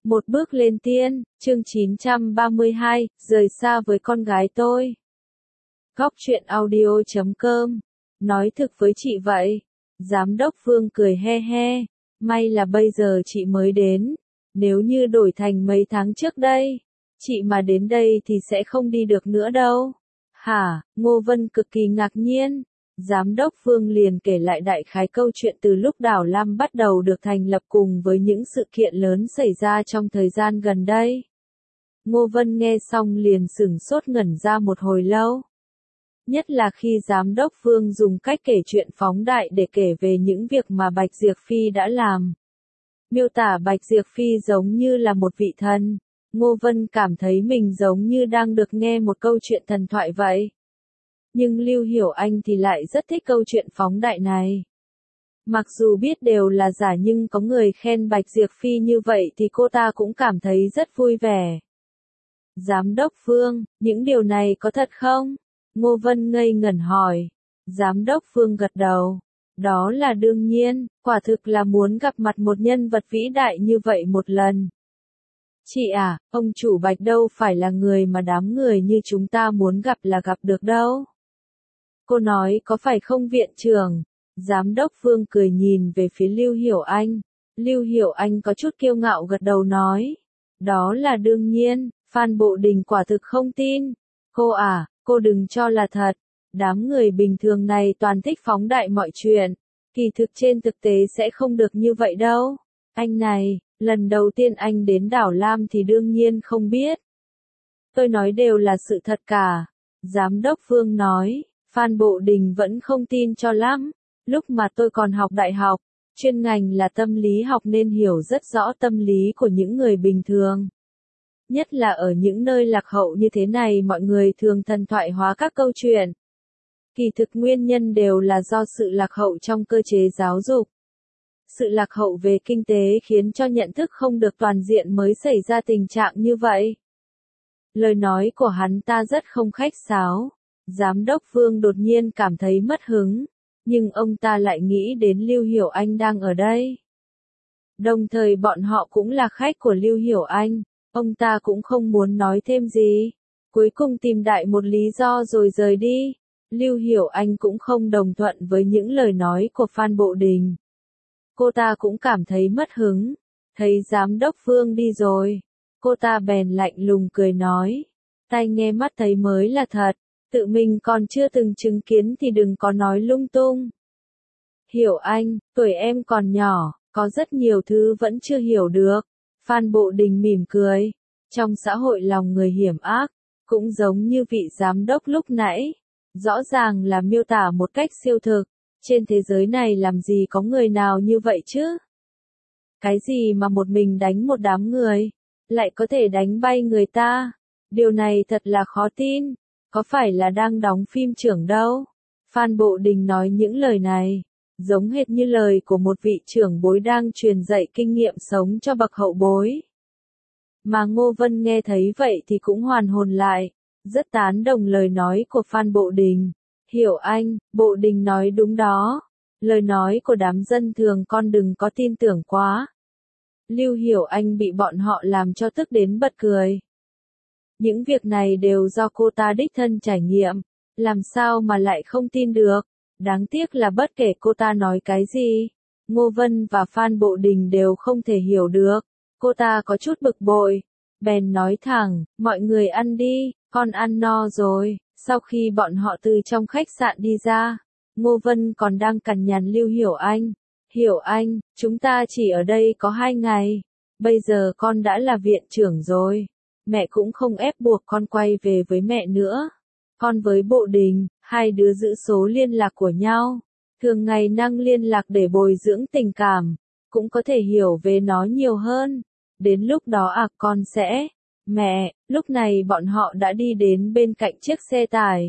Một bước lên tiên, chương 932, rời xa với con gái tôi. Góc truyện audio.com. Nói thực với chị vậy. Giám đốc Phương cười he he. May là bây giờ chị mới đến. Nếu như đổi thành mấy tháng trước đây, chị mà đến đây thì sẽ không đi được nữa đâu. Hả? Ngô Vân cực kỳ ngạc nhiên. Giám đốc Phương liền kể lại đại khái câu chuyện từ lúc Đảo Lam bắt đầu được thành lập cùng với những sự kiện lớn xảy ra trong thời gian gần đây. Ngô Vân nghe xong liền sửng sốt ngẩn ra một hồi lâu. Nhất là khi Giám đốc Phương dùng cách kể chuyện phóng đại để kể về những việc mà Bạch Diệp Phi đã làm. Miêu tả Bạch Diệp Phi giống như là một vị thần. Ngô Vân cảm thấy mình giống như đang được nghe một câu chuyện thần thoại vậy. Nhưng Lưu Hiểu Anh thì lại rất thích câu chuyện phóng đại này. Mặc dù biết đều là giả nhưng có người khen Bạch Diệp Phi như vậy thì cô ta cũng cảm thấy rất vui vẻ. Giám đốc Phương, những điều này có thật không? Ngô Vân ngây ngẩn hỏi. Giám đốc Phương gật đầu. Đó là đương nhiên, quả thực là muốn gặp mặt một nhân vật vĩ đại như vậy một lần. Chị à, ông chủ Bạch đâu phải là người mà đám người như chúng ta muốn gặp là gặp được đâu. Cô nói có phải không viện trưởng? Giám đốc Phương cười nhìn về phía Lưu Hiểu Anh. Lưu Hiểu Anh có chút kiêu ngạo gật đầu nói. Đó là đương nhiên, Phan Bộ Đình quả thực không tin. Cô à, cô đừng cho là thật. Đám người bình thường này toàn thích phóng đại mọi chuyện. Kỳ thực trên thực tế sẽ không được như vậy đâu. Anh này, lần đầu tiên anh đến Đảo Lam thì đương nhiên không biết. Tôi nói đều là sự thật cả. Giám đốc Phương nói. Phan Bộ Đình vẫn không tin cho lắm. Lúc mà tôi còn học đại học, chuyên ngành là tâm lý học nên hiểu rất rõ tâm lý của những người bình thường. Nhất là ở những nơi lạc hậu như thế này mọi người thường thần thoại hóa các câu chuyện. Kỳ thực nguyên nhân đều là do sự lạc hậu trong cơ chế giáo dục. Sự lạc hậu về kinh tế khiến cho nhận thức không được toàn diện mới xảy ra tình trạng như vậy. Lời nói của hắn ta rất không khách sáo. Giám đốc Phương đột nhiên cảm thấy mất hứng, nhưng ông ta lại nghĩ đến Lưu Hiểu Anh đang ở đây. Đồng thời bọn họ cũng là khách của Lưu Hiểu Anh, ông ta cũng không muốn nói thêm gì. Cuối cùng tìm đại một lý do rồi rời đi. Lưu Hiểu Anh cũng không đồng thuận với những lời nói của Phan Bộ Đình. Cô ta cũng cảm thấy mất hứng, thấy giám đốc Phương đi rồi. Cô ta bèn lạnh lùng cười nói, tai nghe mắt thấy mới là thật. Tự mình còn chưa từng chứng kiến thì đừng có nói lung tung. Hiểu Anh, tuổi em còn nhỏ, có rất nhiều thứ vẫn chưa hiểu được. Phan Bộ Đình mỉm cười. Trong xã hội lòng người hiểm ác, cũng giống như vị giám đốc lúc nãy. Rõ ràng là miêu tả một cách siêu thực. Trên thế giới này làm gì có người nào như vậy chứ? Cái gì mà một mình đánh một đám người, lại có thể đánh bay người ta? Điều này thật là khó tin. Có phải là đang đóng phim trưởng đâu? Phan Bộ Đình nói những lời này, giống hệt như lời của một vị trưởng bối đang truyền dạy kinh nghiệm sống cho bậc hậu bối. Mà Ngô Vân nghe thấy vậy thì cũng hoàn hồn lại, rất tán đồng lời nói của Phan Bộ Đình. Hiểu Anh, Bộ Đình nói đúng đó. Lời nói của đám dân thường con đừng có tin tưởng quá. Lưu Hiểu Anh bị bọn họ làm cho tức đến bật cười. Những việc này đều do cô ta đích thân trải nghiệm, làm sao mà lại không tin được. Đáng tiếc là bất kể cô ta nói cái gì, Ngô Vân và Phan Bộ Đình đều không thể hiểu được. Cô ta có chút bực bội, bèn nói thẳng, mọi người ăn đi, con ăn no rồi. Sau khi bọn họ từ trong khách sạn đi ra, Ngô Vân còn đang cằn nhằn Lưu Hiểu Anh. Hiểu Anh, chúng ta chỉ ở đây có 2 ngày, bây giờ con đã là viện trưởng rồi. Mẹ cũng không ép buộc con quay về với mẹ nữa. Con với Bộ Đình, hai đứa giữ số liên lạc của nhau. Thường ngày năng liên lạc để bồi dưỡng tình cảm. Cũng có thể hiểu về nó nhiều hơn. Đến lúc đó con sẽ... Mẹ, lúc này bọn họ đã đi đến bên cạnh chiếc xe tải.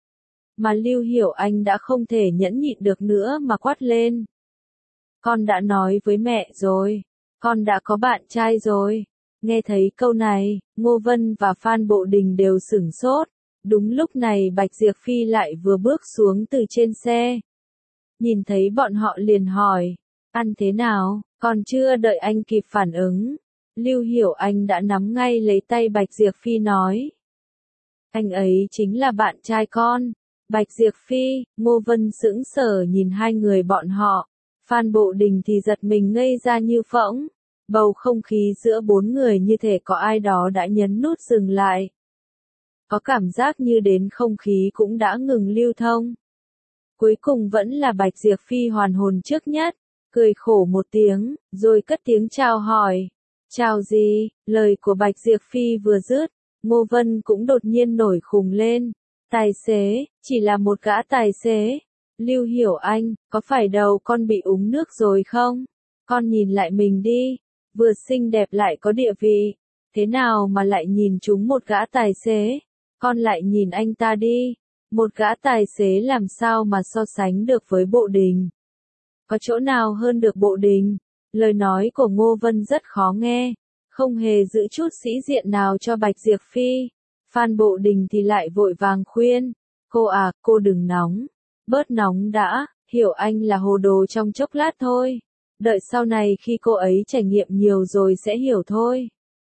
Mà Lưu Hiểu Anh đã không thể nhẫn nhịn được nữa mà quát lên. Con đã nói với mẹ rồi. Con đã có bạn trai rồi. Nghe thấy câu này, Ngô Vân và Phan Bộ Đình đều sửng sốt. Đúng lúc này Bạch Diệp Phi lại vừa bước xuống từ trên xe. Nhìn thấy bọn họ liền hỏi, ăn thế nào, còn chưa đợi anh kịp phản ứng. Lưu Hiểu Anh đã nắm ngay lấy tay Bạch Diệp Phi nói. Anh ấy chính là bạn trai con. Bạch Diệp Phi, Ngô Vân sững sờ nhìn hai người bọn họ. Phan Bộ Đình thì giật mình ngây ra như phỗng. Bầu không khí giữa bốn người như thể có ai đó đã nhấn nút dừng lại. Có cảm giác như đến không khí cũng đã ngừng lưu thông. Cuối cùng vẫn là Bạch Diệp Phi hoàn hồn trước nhất, cười khổ một tiếng, rồi cất tiếng chào hỏi. Chào gì? Lời của Bạch Diệp Phi vừa dứt, Ngô Vân cũng đột nhiên nổi khùng lên. Tài xế, chỉ là một gã tài xế. Lưu Hiểu Anh, có phải đầu con bị uống nước rồi không? Con nhìn lại mình đi, vừa xinh đẹp lại có địa vị. Thế nào mà lại nhìn chúng một gã tài xế? Con lại nhìn anh ta đi. Một gã tài xế làm sao mà so sánh được với Bộ Đình? Có chỗ nào hơn được Bộ Đình? Lời nói của Ngô Vân rất khó nghe, không hề giữ chút sĩ diện nào cho Bạch Diệp Phi. Phan Bộ Đình thì lại vội vàng khuyên, cô à, cô đừng nóng, bớt nóng đã, Hiểu Anh là hồ đồ trong chốc lát thôi. Đợi sau này khi cô ấy trải nghiệm nhiều rồi sẽ hiểu thôi.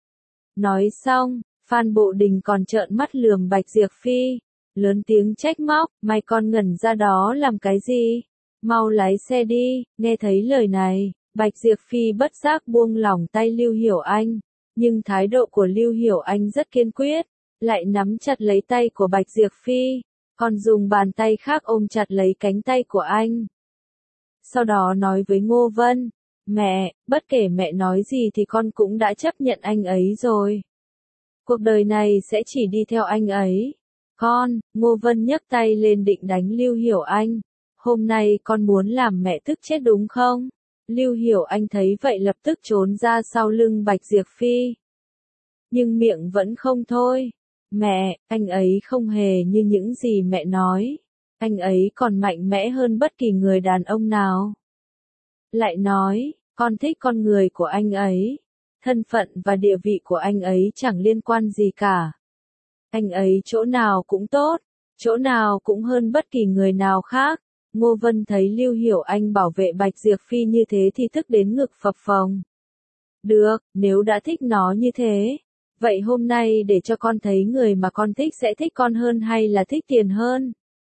Nói xong, Phan Bộ Đình còn trợn mắt lườm Bạch Diệp Phi, lớn tiếng trách móc, mày còn ngẩn ra đó làm cái gì? Mau lái xe đi. Nghe thấy lời này, Bạch Diệp Phi bất giác buông lỏng tay Lưu Hiểu Anh, nhưng thái độ của Lưu Hiểu Anh rất kiên quyết, lại nắm chặt lấy tay của Bạch Diệp Phi, còn dùng bàn tay khác ôm chặt lấy cánh tay của anh. Sau đó nói với Ngô Vân, mẹ, bất kể mẹ nói gì thì con cũng đã chấp nhận anh ấy rồi. Cuộc đời này sẽ chỉ đi theo anh ấy. Con, Ngô Vân nhấc tay lên định đánh Lưu Hiểu Anh. Hôm nay con muốn làm mẹ tức chết đúng không? Lưu Hiểu Anh thấy vậy lập tức trốn ra sau lưng Bạch Diệp Phi. Nhưng miệng vẫn không thôi. Mẹ, anh ấy không hề như những gì mẹ nói. Anh ấy còn mạnh mẽ hơn bất kỳ người đàn ông nào. Lại nói, con thích con người của anh ấy. Thân phận và địa vị của anh ấy chẳng liên quan gì cả. Anh ấy chỗ nào cũng tốt, chỗ nào cũng hơn bất kỳ người nào khác. Ngô Vân thấy Lưu Hiểu Anh bảo vệ Bạch Diệp Phi như thế thì tức đến ngực phập phồng. Được, nếu đã thích nó như thế, vậy hôm nay để cho con thấy người mà con thích sẽ thích con hơn hay là thích tiền hơn.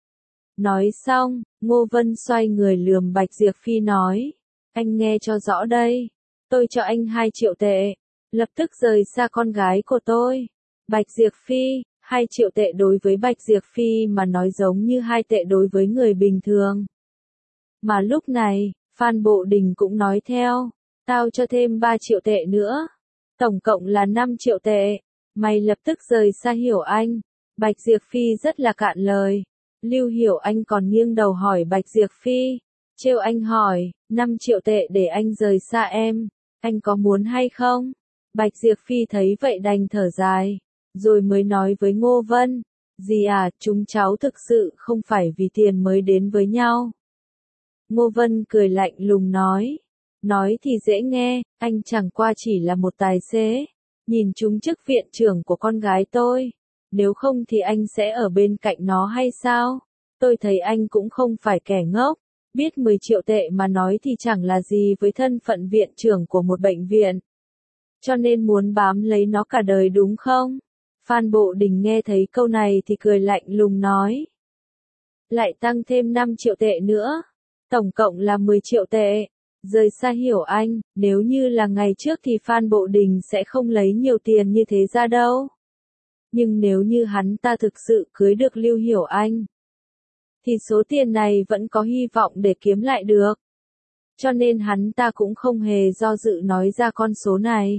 Nói xong, Ngô Vân xoay người lườm Bạch Diệp Phi nói, anh nghe cho rõ đây, tôi cho anh 2 triệu tệ, lập tức rời xa con gái của tôi. Bạch Diệp Phi, 2 triệu tệ đối với Bạch Diệp Phi mà nói giống như 2 tệ đối với người bình thường. Mà lúc này, Phan Bộ Đình cũng nói theo, tao cho thêm 3 triệu tệ nữa. Tổng cộng là 5 triệu tệ. Mày lập tức rời xa Hiểu Anh. Bạch Diệp Phi rất là cạn lời. Lưu Hiểu Anh còn nghiêng đầu hỏi Bạch Diệp Phi. Trêu anh hỏi, 5 triệu tệ để anh rời xa em. Anh có muốn hay không? Bạch Diệp Phi thấy vậy đành thở dài. Rồi mới nói với Ngô Vân. Dì à, chúng cháu thực sự không phải vì tiền mới đến với nhau. Ngô Vân cười lạnh lùng nói. Nói thì dễ nghe, anh chẳng qua chỉ là một tài xế. Nhìn trúng chức viện trưởng của con gái tôi. Nếu không thì anh sẽ ở bên cạnh nó hay sao? Tôi thấy anh cũng không phải kẻ ngốc. Biết 10 triệu tệ mà nói thì chẳng là gì với thân phận viện trưởng của một bệnh viện. Cho nên muốn bám lấy nó cả đời đúng không? Phan Bộ Đình nghe thấy câu này thì cười lạnh lùng nói. Lại tăng thêm 5 triệu tệ nữa. Tổng cộng là 10 triệu tệ. Rời xa Hiểu Anh, nếu như là ngày trước thì Phan Bộ Đình sẽ không lấy nhiều tiền như thế ra đâu. Nhưng nếu như hắn ta thực sự cưới được Lưu Hiểu Anh, thì số tiền này vẫn có hy vọng để kiếm lại được. Cho nên hắn ta cũng không hề do dự nói ra con số này.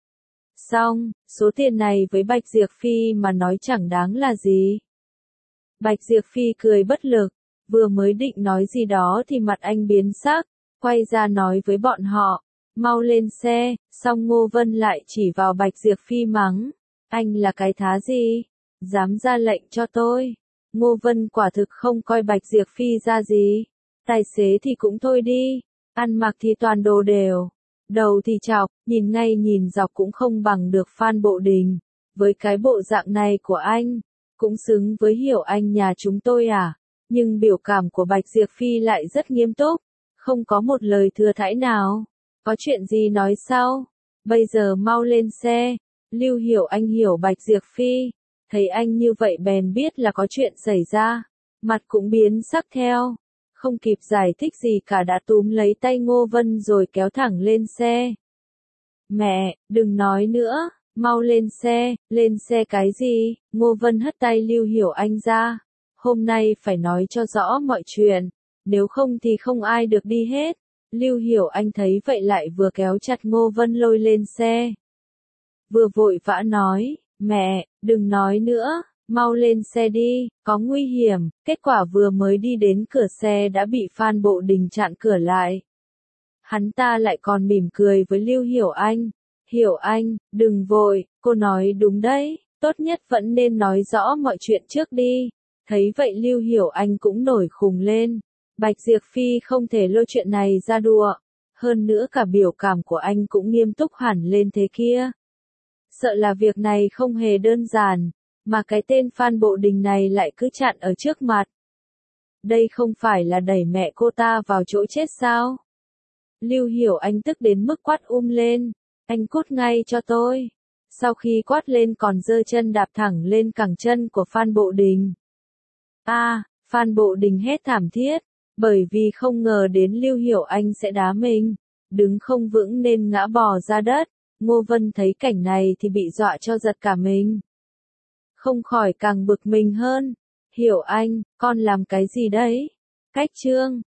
Xong, số tiền này với Bạch Diệp Phi mà nói chẳng đáng là gì. Bạch Diệp Phi cười bất lực, vừa mới định nói gì đó thì mặt anh biến sắc, quay ra nói với bọn họ, mau lên xe, xong Ngô Vân lại chỉ vào Bạch Diệp Phi mắng, anh là cái thá gì, dám ra lệnh cho tôi. Ngô Vân quả thực không coi Bạch Diệp Phi ra gì, tài xế thì cũng thôi đi, ăn mặc thì toàn đồ đều. Đầu thì chọc, nhìn ngay nhìn dọc cũng không bằng được Phan Bộ Đình. Với cái bộ dạng này của anh, cũng xứng với Hiểu Anh nhà chúng tôi à? Nhưng biểu cảm của Bạch Diệp Phi lại rất nghiêm túc, không có một lời thừa thãi nào. Có chuyện gì nói sau? bây giờ mau lên xe. Lưu Hiểu Anh hiểu Bạch Diệp Phi, thấy anh như vậy bèn biết là có chuyện xảy ra, mặt cũng biến sắc theo, không kịp giải thích gì cả đã túm lấy tay Ngô Vân rồi kéo thẳng lên xe. Mẹ, đừng nói nữa, mau lên xe cái gì? Ngô Vân hất tay Lưu Hiểu Anh ra, hôm nay phải nói cho rõ mọi chuyện, nếu không thì không ai được đi hết. Lưu Hiểu Anh thấy vậy lại vừa kéo chặt Ngô Vân lôi lên xe, vừa vội vã nói, mẹ, đừng nói nữa, mau lên xe đi, có nguy hiểm. Kết quả vừa mới đi đến cửa xe đã bị Phan Bộ Đình chặn cửa lại. Hắn ta lại còn mỉm cười với Lưu Hiểu Anh. Hiểu Anh, đừng vội, cô nói đúng đấy, tốt nhất vẫn nên nói rõ mọi chuyện trước đi. Thấy vậy Lưu Hiểu Anh cũng nổi khùng lên. Bạch Diệp Phi không thể lôi chuyện này ra đùa. Hơn nữa cả biểu cảm của anh cũng nghiêm túc hẳn lên thế kia. Sợ là việc này không hề đơn giản, mà cái tên Phan Bộ Đình này lại cứ chặn ở trước mặt. Đây không phải là đẩy mẹ cô ta vào chỗ chết sao? Lưu Hiểu Anh tức đến mức quát lên, anh cút ngay cho tôi. Sau khi quát lên còn giơ chân đạp thẳng lên cẳng chân của Phan Bộ Đình. Phan Bộ Đình hét thảm thiết, bởi vì không ngờ đến Lưu Hiểu Anh sẽ đá mình, đứng không vững nên ngã bò ra đất. Ngô Vân thấy cảnh này thì bị dọa cho giật cả mình. Không khỏi càng bực mình hơn. Hiểu Anh, con làm cái gì đấy? Cách trương,